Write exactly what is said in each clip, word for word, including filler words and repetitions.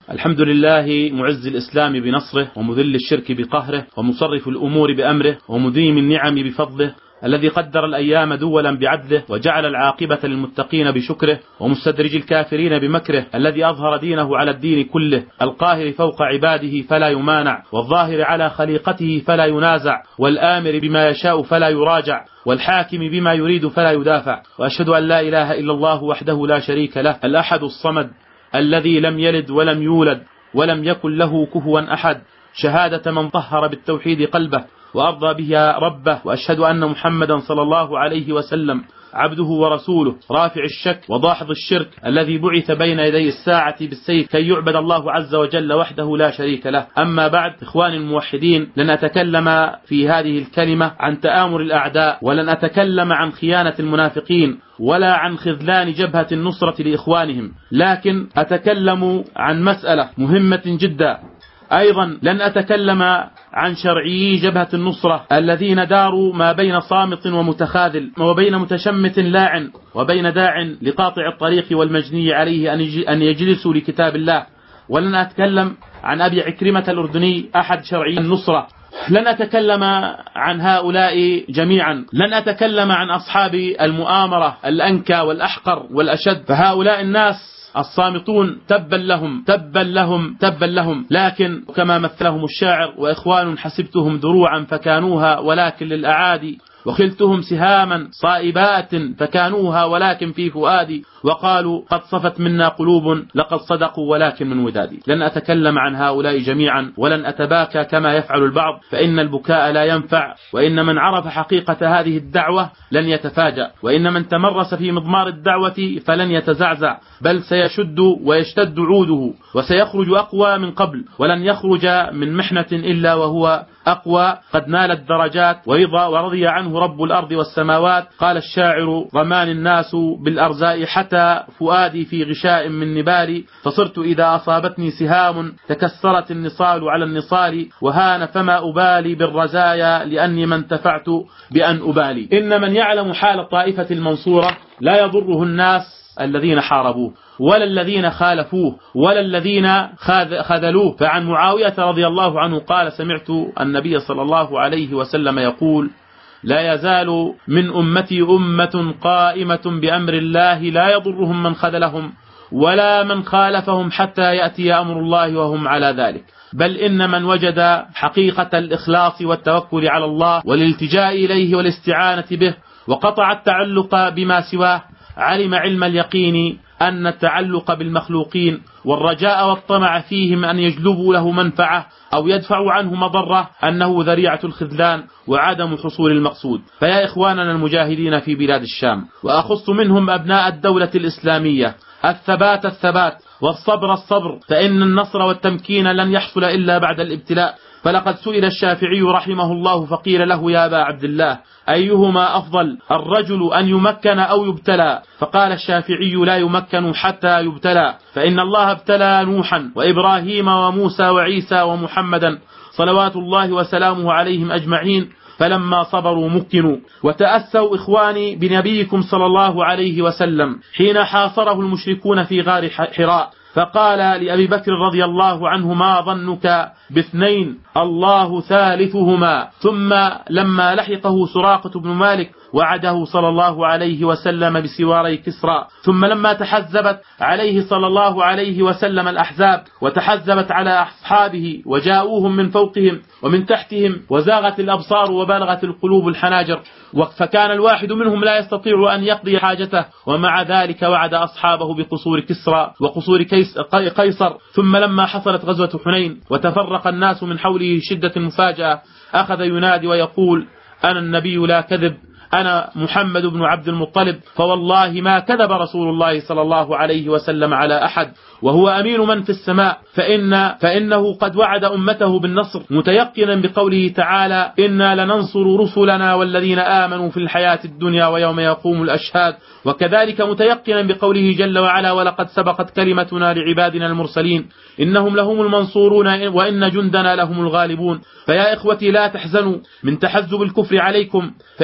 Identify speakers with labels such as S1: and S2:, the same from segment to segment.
S1: الحمد لله معز الإسلام بنصره، ومذل الشرك بقهره، ومصرف الأمور بأمره، ومديم النعم بفضله، الذي قدر الأيام دولا بعدله، وجعل العاقبة للمتقين بشكره، ومستدرج الكافرين بمكره، الذي أظهر دينه على الدين كله، القاهر فوق عباده فلا يمانع، والظاهر على خليقته فلا ينازع، والآمر بما يشاء فلا يراجع، والحاكم بما يريد فلا يدافع. وأشهد أن لا إله إلا الله وحده لا شريك له، الأحد الصمد، الذي لم يلد ولم يولد ولم يكن له كفوا أحد، شهادة من طهر بالتوحيد قلبه وأرضى بها ربه. وأشهد أن محمدا صلى الله عليه وسلم عبده ورسوله، رافع الشك وضاحظ الشرك، الذي بعث بين يدي الساعة بالسيف كي يعبد الله عز وجل وحده لا شريك له. أما بعد، إخواني الموحدين، لن أتكلم في هذه الكلمة عن تآمر الأعداء، ولن أتكلم عن خيانة المنافقين، ولا عن خذلان جبهة النصرة لإخوانهم، لكن أتكلم عن مسألة مهمة جدا. أيضا لن أتكلم عن شرعي جبهة النصرة الذين داروا ما بين صامت ومتخاذل، وبين متشمت لاعن، وبين داع لقاطع الطريق والمجني عليه أن يجلسوا لكتاب الله. ولن أتكلم عن أبي عكرمة الأردني أحد شرعي النصرة. لن أتكلم عن هؤلاء جميعا. لن أتكلم عن أصحاب المؤامرة الأنكى والأحقر والأشد، فهؤلاء الناس الصامتون تبا لهم تبا لهم تبا لهم. لكن كما مثلهم الشاعر: وإخوان حسبتهم دروعا فكانوها ولكن للأعادي، وخلتهم سهاما صائبات فكانوها ولكن في فؤادي، وقالوا قد صفت منا قلوب لقد صدقوا ولكن من ودادي. لن أتكلم عن هؤلاء جميعا، ولن أتباكى كما يفعل البعض، فإن البكاء لا ينفع، وإن من عرف حقيقة هذه الدعوة لن يتفاجأ، وإن من تمرس في مضمار الدعوة فلن يتزعزع، بل سيشد ويشتد عوده، وسيخرج أقوى من قبل، ولن يخرج من محنة إلا وهو أقوى، قد نال الدرجات ورضى ورضي عنه رب الأرض والسماوات. قال الشاعر: رمان الناس بالأرزاء حتى فؤادي في غشاء من نبالي، فصرت إذا أصابتني سهام تكسرت النصال على النصال، وهان فما أبالي بالرزايا لأني ما انتفعت بأن أبالي. إن من يعلم حال الطائفة المنصورة لا يضره الناس الذين حاربوه، ولا الذين خالفوه، ولا الذين خذلوه. فعن معاوية رضي الله عنه قال: سمعت النبي صلى الله عليه وسلم يقول: لا يزال من أمتي أمة قائمة بأمر الله لا يضرهم من خذلهم ولا من خالفهم حتى يأتي أمر الله وهم على ذلك. بل إن من وجد حقيقة الإخلاص والتوكل على الله والالتجاء إليه والاستعانة به، وقطع التعلق بما سواه، علم علم اليقين أن التعلق بالمخلوقين والرجاء والطمع فيهم أن يجلبوا له منفعة أو يدفعوا عنه مضرة أنه ذريعة الخذلان وعدم حصول المقصود. فيا إخواننا المجاهدين في بلاد الشام، وأخص منهم أبناء الدولة الإسلامية، الثبات الثبات والصبر الصبر، فإن النصر والتمكين لن يحصل إلا بعد الابتلاء. فلقد سئل الشافعي رحمه الله فقيل له: يا أبا عبد الله، أيهما أفضل، الرجل أن يمكن أو يبتلى؟ فقال الشافعي: لا يمكن حتى يبتلى، فإن الله ابتلى نوحا وإبراهيم وموسى وعيسى ومحمدا صلوات الله وسلامه عليهم أجمعين، فلما صبروا مكنوا. وتأسوا إخواني بنبيكم صلى الله عليه وسلم حين حاصره المشركون في غار حراء، فقال لأبي بكر رضي الله عنه: ما ظنك باثنين الله ثالثهما؟ ثم لما لحقه سراقة بن مالك وعده صلى الله عليه وسلم بسواري كسرى. ثم لما تحزبت عليه صلى الله عليه وسلم الأحزاب وتحزبت على أصحابه وجاءوهم من فوقهم ومن تحتهم، وزاغت الأبصار وبلغت القلوب الحناجر، فكان الواحد منهم لا يستطيع أن يقضي حاجته، ومع ذلك وعد أصحابه بقصور كسرى وقصور قيصر. ثم لما حصلت غزوة حنين وتفرق الناس من حوله شدة المفاجأة، أخذ ينادي ويقول: أنا النبي لا كذب، أنا محمد بن عبد المطلب، فوالله ما كذب رسول الله صلى الله عليه وسلم على أحد، وهو أمين من في السماء، فإن فإنه قد وعد أمته بالنصر، متيقنا بقوله تعالى: إنا لننصر رسلنا والذين آمنوا في الحياة الدنيا ويوم يقوم الأشهاد. وكذلك متيقنا بقوله جل وعلا: ولقد سبقت كلمتنا لعبادنا المرسلين إنهم لهم المنصورون وإن جندنا لهم الغالبون. فيا إخوتي، لا تحزنوا من تحزب الكفر عليكم، فإن هذا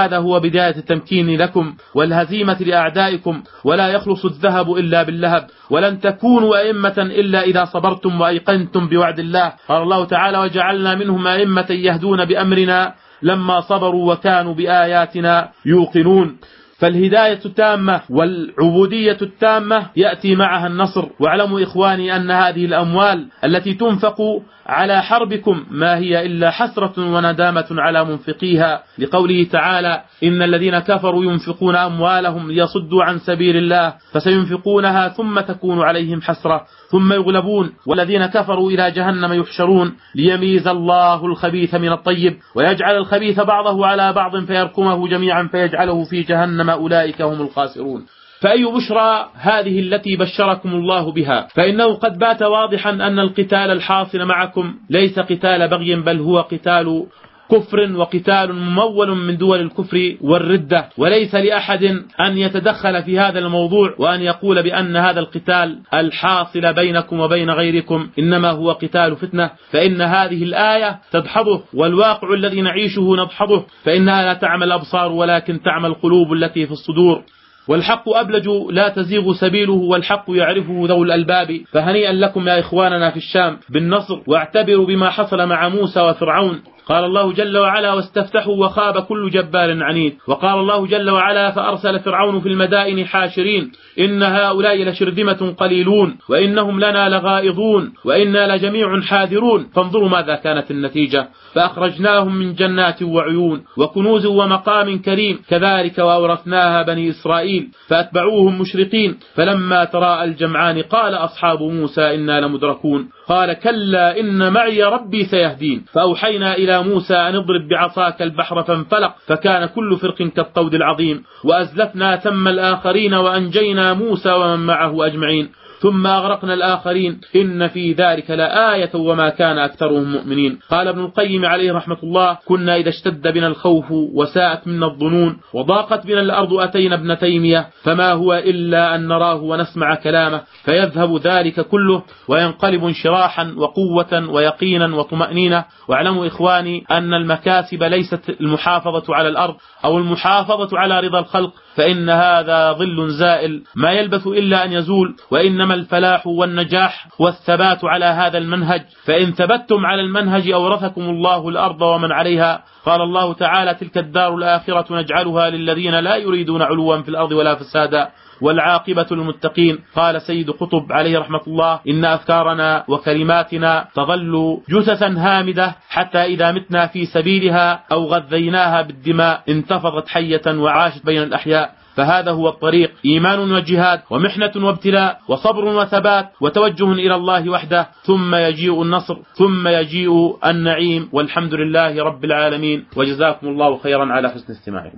S1: هذا هو بداية التمكين لكم والهزيمة لأعدائكم، ولا يخلص الذهب إلا باللهب، ولن تكونوا أئمة إلا إذا صبرتم وأيقنتم بوعد الله. قال الله تعالى: وجعلنا منهم أئمة يهدون بأمرنا لما صبروا وكانوا بآياتنا يوقنون. فالهداية التامة والعبودية التامة يأتي معها النصر. واعلموا إخواني أن هذه الأموال التي تنفق على حربكم ما هي إلا حسرة وندامة على منفقيها، لقوله تعالى: إن الذين كفروا ينفقون أموالهم ليصدوا عن سبيل الله فسينفقونها ثم تكون عليهم حسرة ثم يغلبون والذين كفروا إلى جهنم يحشرون ليميز الله الخبيث من الطيب ويجعل الخبيث بعضه على بعض فيركمه جميعا فيجعله في جهنم أولئك هم الخاسرون. فأي بشرى هذه التي بشركم الله بها؟ فإنه قد بات واضحا أن القتال الحاصل معكم ليس قتال بغي، بل هو قتال كفر وقتال ممول من دول الكفر والردة، وليس لأحد أن يتدخل في هذا الموضوع وأن يقول بأن هذا القتال الحاصل بينكم وبين غيركم إنما هو قتال فتنة، فإن هذه الآية تدحضه والواقع الذي نعيشه ندحضه، فإنها لا تعمل الأبصار ولكن تعمل القلوب التي في الصدور. والحق أبلج لا تزيغ سبيله والحق يعرفه ذو الألباب. فهنيئا لكم يا إخواننا في الشام بالنصر، واعتبروا بما حصل مع موسى وفرعون. قال الله جل وعلا: واستفتحوا وخاب كل جبار عنيد. وقال الله جل وعلا: فأرسل فرعون في المدائن حاشرين إن هؤلاء لشرذمة قليلون وإنهم لنا لغائظون وإنا لجميع حاذرون. فانظروا ماذا كانت النتيجة: فأخرجناهم من جنات وعيون وكنوز ومقام كريم كذلك وأورثناها بني إسرائيل فأتبعوهم مشرقين فلما تراءى الجمعان قال أصحاب موسى إنا لمدركون قال كلا إن معي ربي سيهدين. فأوحينا إلى موسى أن اضرب بعصاك البحر فانفلق فكان كل فرق كالطود العظيم وأزلفنا ثم الآخرين وأنجينا موسى ومن معه أجمعين ثم أغرقنا الآخرين إن في ذلك لآية وما كان أكثرهم مؤمنين. قال ابن القيم عليه رحمة الله: كنا إذا اشتد بنا الخوف وساءت منا الظنون وضاقت بنا الأرض أتينا ابن تيمية فما هو إلا أن نراه ونسمع كلامه فيذهب ذلك كله وينقلب انشراحا وقوة ويقينا وطمأنينة. واعلموا إخواني أن المكاسب ليست المحافظة على الأرض أو المحافظة على رضا الخلق، فإن هذا ظل زائل ما يلبث إلا أن يزول، وإنما الفلاح والنجاح والثبات على هذا المنهج. فإن ثبتم على المنهج أورثكم الله الأرض ومن عليها. قال الله تعالى: تلك الدار الآخرة نجعلها للذين لا يريدون علوا في الأرض ولا فسادا والعاقبة للمتقين. قال سيد قطب عليه رحمة الله: إن أفكارنا وكلماتنا تظل جثثا هامدة حتى إذا متنا في سبيلها أو غذيناها بالدماء انتفضت حية وعاشت بين الأحياء. فهذا هو الطريق: إيمان وجهاد ومحنة وابتلاء وصبر وثبات وتوجه إلى الله وحده، ثم يجيء النصر ثم يجيء النعيم، والحمد لله رب العالمين. وجزاكم الله خيرا على حسن استماعكم.